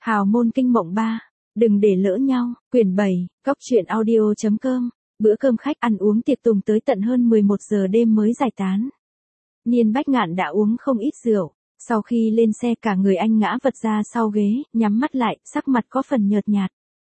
Hào môn kinh mộng 3. Đừng để lỡ nhau. Quyển 7. Cóc truyện audio.com. Bữa cơm khách ăn uống tiệc tùng tới tận hơn 11 giờ đêm mới giải tán. Niên Bách Ngạn đã uống không ít rượu. Sau khi lên xe cả người anh ngã vật ra sau ghế, nhắm mắt lại, sắc mặt có phần nhợt nhạt.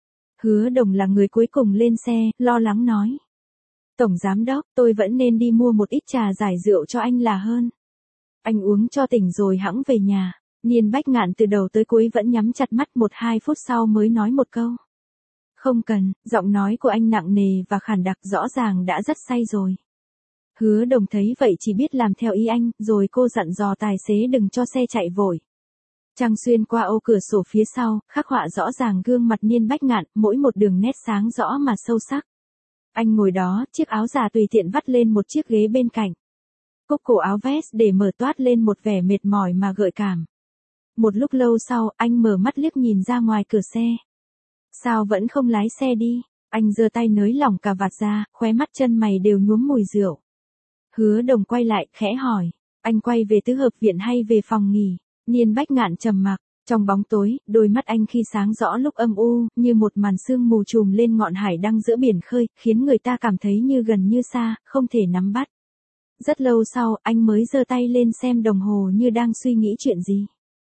Hứa Đồng là người cuối cùng lên xe, lo lắng nói. Tổng giám đốc, tôi vẫn nên đi mua một ít trà giải rượu cho anh là hơn. Anh uống cho tỉnh rồi hẵng về nhà. Niên Bách Ngạn từ đầu tới cuối vẫn nhắm chặt mắt 1-2 phút sau mới nói một câu. Không cần, giọng nói của anh nặng nề và khàn đặc rõ ràng đã rất say rồi. Hứa Đồng thấy vậy chỉ biết làm theo ý anh, rồi cô dặn dò tài xế đừng cho xe chạy vội. Trăng xuyên qua ô cửa sổ phía sau, khắc họa rõ ràng gương mặt Niên Bách Ngạn, mỗi một đường nét sáng rõ mà sâu sắc. Anh ngồi đó, chiếc áo già tùy tiện vắt lên một chiếc ghế bên cạnh. Cúc cổ áo vest để mở toát lên một vẻ mệt mỏi mà gợi cảm. Một lúc lâu sau, anh mở mắt liếc nhìn ra ngoài cửa xe. Sao vẫn không lái xe đi? Anh giơ tay nới lỏng cà vạt ra, khóe mắt chân mày đều nhuốm mùi rượu. Hứa Đồng quay lại, khẽ hỏi. Anh quay về tứ hợp viện hay về phòng nghỉ? Niên Bách Ngạn trầm mặc. Trong bóng tối, đôi mắt anh khi sáng rõ lúc âm u, như một màn sương mù trùm lên ngọn hải đăng giữa biển khơi, khiến người ta cảm thấy như gần như xa, không thể nắm bắt. Rất lâu sau, anh mới giơ tay lên xem đồng hồ như đang suy nghĩ chuyện gì.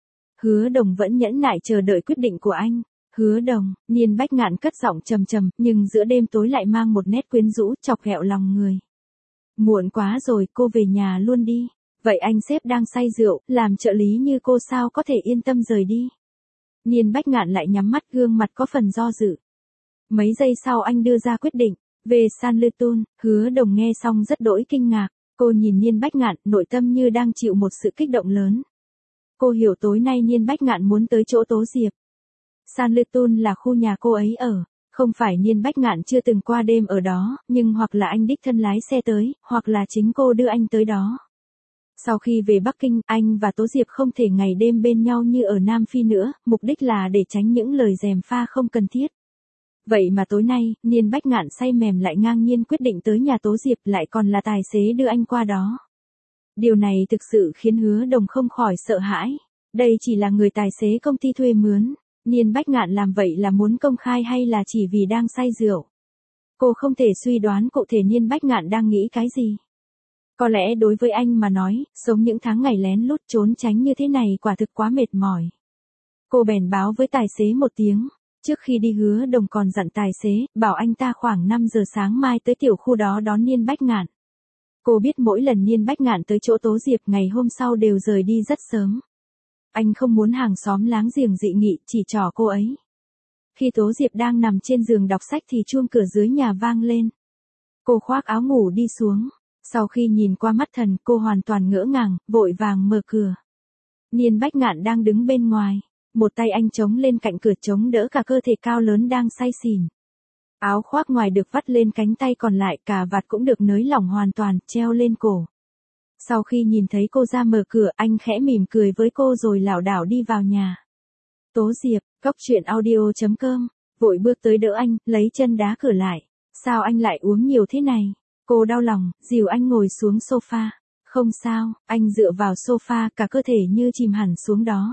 Hứa Đồng vẫn nhẫn nại chờ đợi quyết định của anh. Hứa Đồng, Niên Bách Ngạn cất giọng trầm trầm, nhưng giữa đêm tối lại mang một nét quyến rũ, chọc ghẹo lòng người. Muộn quá rồi, cô về nhà luôn đi. Vậy anh sếp đang say rượu, làm trợ lý như cô sao có thể yên tâm rời đi. Niên Bách Ngạn lại nhắm mắt, gương mặt có phần do dự. Mấy giây sau anh đưa ra quyết định. Về San Luton. Hứa Đồng nghe xong rất đỗi kinh ngạc. Cô nhìn Niên Bách Ngạn, nội tâm như đang chịu một sự kích động lớn. Cô hiểu tối nay Niên Bách Ngạn muốn tới chỗ Tố Diệp. San Luton là khu nhà cô ấy ở. Không phải Niên Bách Ngạn chưa từng qua đêm ở đó, nhưng hoặc là anh đích thân lái xe tới, hoặc là chính cô đưa anh tới đó. Sau khi về Bắc Kinh, anh và Tố Diệp không thể ngày đêm bên nhau như ở Nam Phi nữa, mục đích là để tránh những lời gièm pha không cần thiết. Vậy mà tối nay, Niên Bách Ngạn say mềm lại ngang nhiên quyết định tới nhà Tố Diệp, lại còn là tài xế đưa anh qua đó. Điều này thực sự khiến Hứa Đồng không khỏi sợ hãi. Đây chỉ là người tài xế công ty thuê mướn. Niên Bách Ngạn làm vậy là muốn công khai hay là chỉ vì đang say rượu? Cô không thể suy đoán cụ thể Niên Bách Ngạn đang nghĩ cái gì. Có lẽ đối với anh mà nói, sống những tháng ngày lén lút trốn tránh như thế này quả thực quá mệt mỏi. Cô bèn báo với tài xế một tiếng. Trước khi đi Hứa Đồng còn dặn tài xế, bảo anh ta khoảng 5 giờ sáng mai tới tiểu khu đó đón Niên Bách Ngạn. Cô biết mỗi lần Niên Bách Ngạn tới chỗ Tố Diệp ngày hôm sau đều rời đi rất sớm. Anh không muốn hàng xóm láng giềng dị nghị, chỉ trỏ cô ấy. Khi Tố Diệp đang nằm trên giường đọc sách thì chuông cửa dưới nhà vang lên. Cô khoác áo ngủ đi xuống. Sau khi nhìn qua mắt thần, cô hoàn toàn ngỡ ngàng, vội vàng mở cửa. Niên Bách Ngạn đang đứng bên ngoài. Một tay anh chống lên cạnh cửa chống đỡ cả cơ thể cao lớn đang say xỉn. Áo khoác ngoài được vắt lên cánh tay còn lại, cà vạt cũng được nới lỏng hoàn toàn, treo lên cổ. Sau khi nhìn thấy cô ra mở cửa, anh khẽ mỉm cười với cô rồi lảo đảo đi vào nhà. Tố Diệp, Cóc truyện audio.com, vội bước tới đỡ anh, lấy chân đá cửa lại. Sao anh lại uống nhiều thế này? Cô đau lòng, dìu anh ngồi xuống sofa. Không sao, anh dựa vào sofa, cả cơ thể như chìm hẳn xuống đó.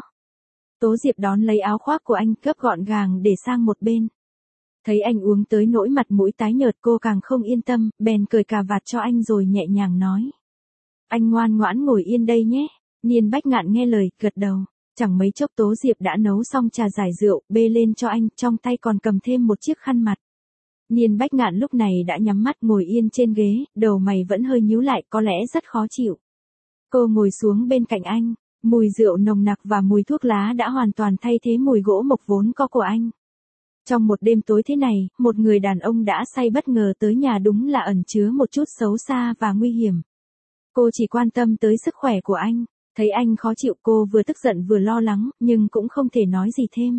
Tố Diệp đón lấy áo khoác của anh, gấp gọn gàng để sang một bên. Thấy anh uống tới nỗi mặt mũi tái nhợt, cô càng không yên tâm, bèn cởi cà vạt cho anh rồi nhẹ nhàng nói. Anh ngoan ngoãn ngồi yên đây nhé. Niên Bách Ngạn nghe lời, gật đầu. Chẳng mấy chốc Tố Diệp đã nấu xong trà giải rượu, bê lên cho anh, trong tay còn cầm thêm một chiếc khăn mặt. Niên Bách Ngạn lúc này đã nhắm mắt ngồi yên trên ghế, đầu mày vẫn hơi nhíu lại, có lẽ rất khó chịu. Cô ngồi xuống bên cạnh anh, mùi rượu nồng nặc và mùi thuốc lá đã hoàn toàn thay thế mùi gỗ mộc vốn có của anh. Trong một đêm tối thế này, một người đàn ông đã say bất ngờ tới nhà đúng là ẩn chứa một chút xấu xa và nguy hiểm. Cô chỉ quan tâm tới sức khỏe của anh. Thấy anh khó chịu, cô vừa tức giận vừa lo lắng, nhưng cũng không thể nói gì thêm.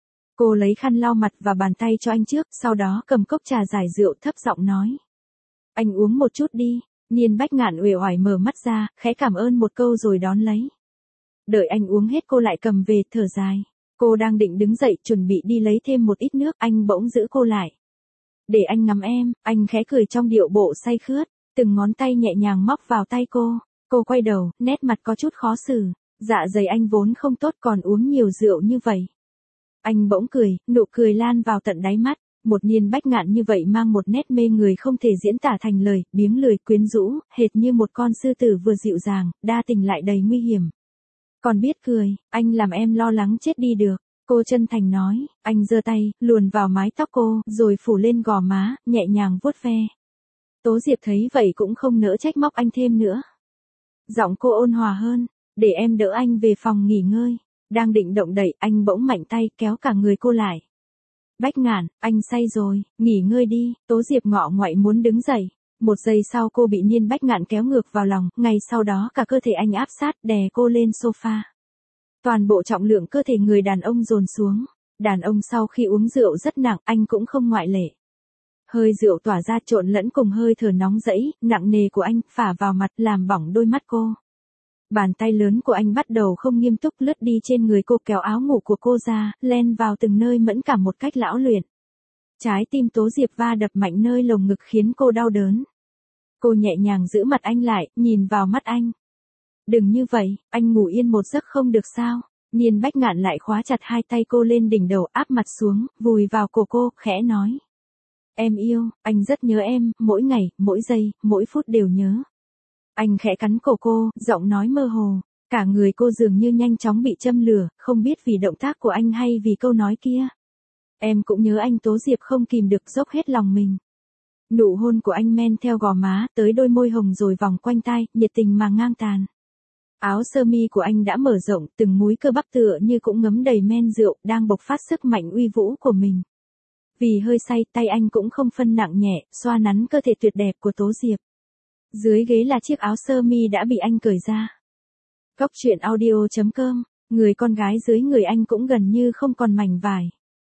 Cô lấy khăn lau mặt và bàn tay cho anh trước, sau đó cầm cốc trà giải rượu thấp giọng nói. Anh uống một chút đi. Niên Bách Ngạn uể oải mở mắt ra, khẽ cảm ơn một câu rồi đón lấy. Đợi anh uống hết cô lại cầm về, thở dài. Cô đang định đứng dậy chuẩn bị đi lấy thêm một ít nước, anh bỗng giữ cô lại. Để anh ngắm em, anh khẽ cười trong điệu bộ say khướt, từng ngón tay nhẹ nhàng móc vào tay cô. Cô quay đầu, nét mặt có chút khó xử. Dạ dày anh vốn không tốt còn uống nhiều rượu như vậy. Anh bỗng cười, nụ cười lan vào tận đáy mắt. Một Niên Bách Ngạn như vậy mang một nét mê người không thể diễn tả thành lời, biếng lười quyến rũ, hệt như một con sư tử vừa dịu dàng, đa tình lại đầy nguy hiểm. Còn biết cười, anh làm em lo lắng chết đi được. Cô chân thành nói, anh giơ tay, luồn vào mái tóc cô, rồi phủ lên gò má, nhẹ nhàng vuốt ve. Tố Diệp thấy vậy cũng không nỡ trách móc anh thêm nữa. Giọng cô ôn hòa hơn, để em đỡ anh về phòng nghỉ ngơi. Đang định động đậy, anh bỗng mạnh tay kéo cả người cô lại. Bách Ngạn, anh say rồi, nghỉ ngơi đi. Tố Diệp ngọ ngoại muốn đứng dậy. Một giây sau cô bị Niên Bách Ngạn kéo ngược vào lòng, ngay sau đó cả cơ thể anh áp sát đè cô lên sofa. Toàn bộ trọng lượng cơ thể người đàn ông dồn xuống. Đàn ông sau khi uống rượu rất nặng, anh cũng không ngoại lệ. Hơi rượu tỏa ra trộn lẫn cùng hơi thở nóng rẫy, nặng nề của anh, phả vào mặt, làm bỏng đôi mắt cô. Bàn tay lớn của anh bắt đầu không nghiêm túc lướt đi trên người cô, kéo áo ngủ của cô ra, len vào từng nơi mẫn cảm một cách lão luyện. Trái tim Tố Diệp va đập mạnh nơi lồng ngực khiến cô đau đớn. Cô nhẹ nhàng giữ mặt anh lại, nhìn vào mắt anh. Đừng như vậy, anh ngủ yên một giấc không được sao? Niên Bách Ngạn lại khóa chặt hai tay cô lên đỉnh đầu, áp mặt xuống, vùi vào cổ cô, khẽ nói. Em yêu, anh rất nhớ em, mỗi ngày, mỗi giây, mỗi phút đều nhớ. Anh khẽ cắn cổ cô, giọng nói mơ hồ. Cả người cô dường như nhanh chóng bị châm lửa, không biết vì động tác của anh hay vì câu nói kia. Em cũng nhớ anh. Tố Diệp không kìm được dốc hết lòng mình. Nụ hôn của anh men theo gò má, tới đôi môi hồng rồi vòng quanh tai, nhiệt tình mà ngang tàn. Áo sơ mi của anh đã mở rộng, từng múi cơ bắp tựa như cũng ngấm đầy men rượu, đang bộc phát sức mạnh uy vũ của mình. Vì hơi say, tay anh cũng không phân nặng nhẹ, xoa nắn cơ thể tuyệt đẹp của Tố Diệp. Dưới ghế là chiếc áo sơ mi đã bị anh cởi ra. Góc truyện audio.com, người con gái dưới người anh cũng gần như không còn mảnh vải.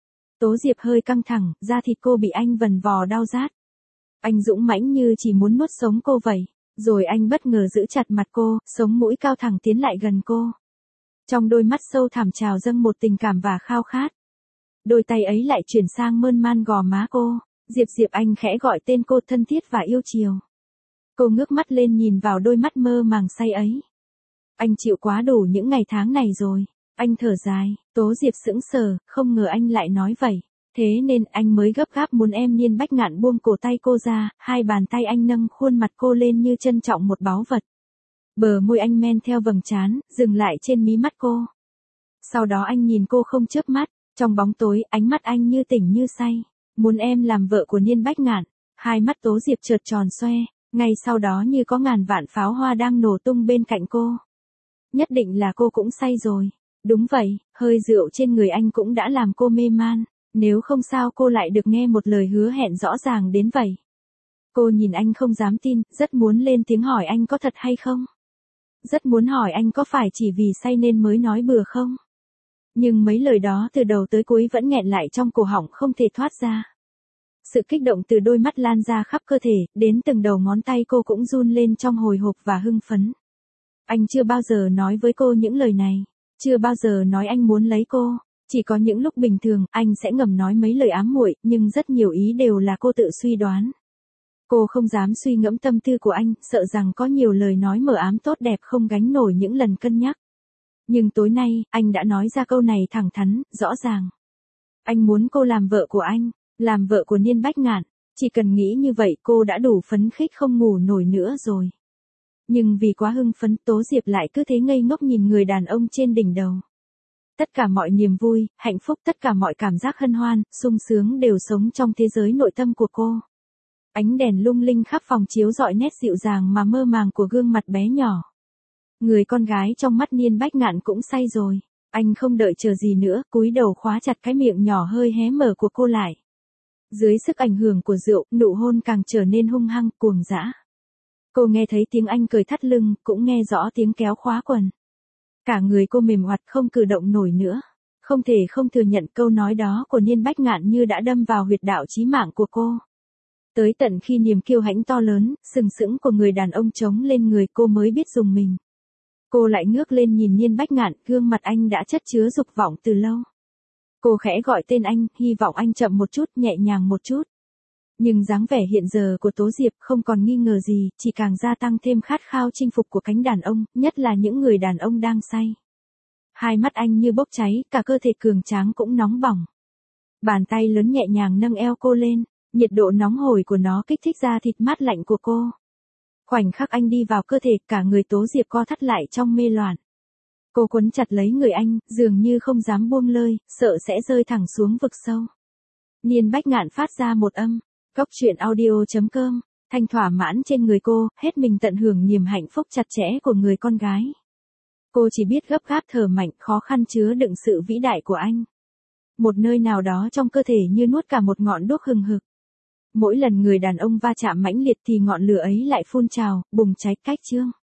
Tố Diệp hơi căng thẳng, da thịt cô bị anh vần vò đau rát. Anh dũng mãnh như chỉ muốn nuốt sống cô vậy. Rồi anh bất ngờ giữ chặt mặt cô, sống mũi cao thẳng tiến lại gần cô. Trong đôi mắt sâu thẳm trào dâng một tình cảm và khao khát. Đôi tay ấy lại chuyển sang mơn man gò má cô. Diệp Diệp, anh khẽ gọi tên cô thân thiết và yêu chiều. Cô ngước mắt lên nhìn vào đôi mắt mơ màng say ấy. Anh chịu quá đủ những ngày tháng này rồi. Anh thở dài. Tố Diệp sững sờ, không ngờ anh lại nói vậy. Thế nên anh mới gấp gáp muốn em. Niên Bách Ngạn buông cổ tay cô ra, hai bàn tay anh nâng khuôn mặt cô lên như trân trọng một báu vật. Bờ môi anh men theo vầng trán, dừng lại trên mí mắt cô. Sau đó anh nhìn cô không chớp mắt, trong bóng tối, ánh mắt anh như tỉnh như say. Muốn em làm vợ của Niên Bách Ngạn. Hai mắt Tố Diệp chợt tròn xoe, ngay sau đó như có ngàn vạn pháo hoa đang nổ tung bên cạnh cô. Nhất định là cô cũng say rồi. Đúng vậy, hơi rượu trên người anh cũng đã làm cô mê man. Nếu không sao cô lại được nghe một lời hứa hẹn rõ ràng đến vậy. Cô nhìn anh không dám tin, rất muốn lên tiếng hỏi anh có thật hay không. Rất muốn hỏi anh có phải chỉ vì say nên mới nói bừa không. Nhưng mấy lời đó từ đầu tới cuối vẫn nghẹn lại trong cổ họng không thể thoát ra. Sự kích động từ đôi mắt lan ra khắp cơ thể, đến từng đầu ngón tay cô cũng run lên trong hồi hộp và hưng phấn. Anh chưa bao giờ nói với cô những lời này. Chưa bao giờ nói anh muốn lấy cô. Chỉ có những lúc bình thường, anh sẽ ngầm nói mấy lời ám muội, nhưng rất nhiều ý đều là cô tự suy đoán. Cô không dám suy ngẫm tâm tư của anh, sợ rằng có nhiều lời nói mờ ám tốt đẹp không gánh nổi những lần cân nhắc. Nhưng tối nay, anh đã nói ra câu này thẳng thắn, rõ ràng. Anh muốn cô làm vợ của anh, làm vợ của Niên Bách Ngạn. Chỉ cần nghĩ như vậy cô đã đủ phấn khích không ngủ nổi nữa rồi. Nhưng vì quá hưng phấn, Tố Diệp lại cứ thế ngây ngốc nhìn người đàn ông trên đỉnh đầu. Tất cả mọi niềm vui, hạnh phúc, tất cả mọi cảm giác hân hoan, sung sướng đều sống trong thế giới nội tâm của cô. Ánh đèn lung linh khắp phòng chiếu rọi nét dịu dàng mà mơ màng của gương mặt bé nhỏ. Người con gái trong mắt Niên Bách Ngạn cũng say rồi. Anh không đợi chờ gì nữa, cúi đầu khóa chặt cái miệng nhỏ hơi hé mở của cô lại. Dưới sức ảnh hưởng của rượu, nụ hôn càng trở nên hung hăng, cuồng dã. Cô nghe thấy tiếng anh cởi thắt lưng, cũng nghe rõ tiếng kéo khóa quần. Cả người cô mềm oặt không cử động nổi nữa. Không thể không thừa nhận câu nói đó của Niên Bách Ngạn như đã đâm vào huyệt đạo chí mạng của cô. Tới tận khi niềm kiêu hãnh to lớn, sừng sững của người đàn ông trống lên người cô mới biết dùng mình. Cô lại ngước lên nhìn Niên Bách Ngạn, gương mặt anh đã chất chứa dục vọng từ lâu. Cô khẽ gọi tên anh, hy vọng anh chậm một chút, nhẹ nhàng một chút. Nhưng dáng vẻ hiện giờ của Tố Diệp không còn nghi ngờ gì, chỉ càng gia tăng thêm khát khao chinh phục của cánh đàn ông, nhất là những người đàn ông đang say. Hai mắt anh như bốc cháy, cả cơ thể cường tráng cũng nóng bỏng. Bàn tay lớn nhẹ nhàng nâng eo cô lên, nhiệt độ nóng hổi của nó kích thích da thịt mát lạnh của cô. Khoảnh khắc anh đi vào cơ thể, cả người Tố Diệp co thắt lại trong mê loạn. Cô quấn chặt lấy người anh, dường như không dám buông lơi, sợ sẽ rơi thẳng xuống vực sâu. Niên Bách Ngạn phát ra một âm. Góc truyện audio.com. Thanh thỏa mãn trên người cô, hết mình tận hưởng niềm hạnh phúc chặt chẽ của người con gái. Cô chỉ biết gấp gáp thở mạnh, khó khăn chứa đựng sự vĩ đại của anh. Một nơi nào đó trong cơ thể như nuốt cả một ngọn đuốc hừng hực. Mỗi lần người đàn ông va chạm mãnh liệt thì ngọn lửa ấy lại phun trào, bùng cháy cách chương.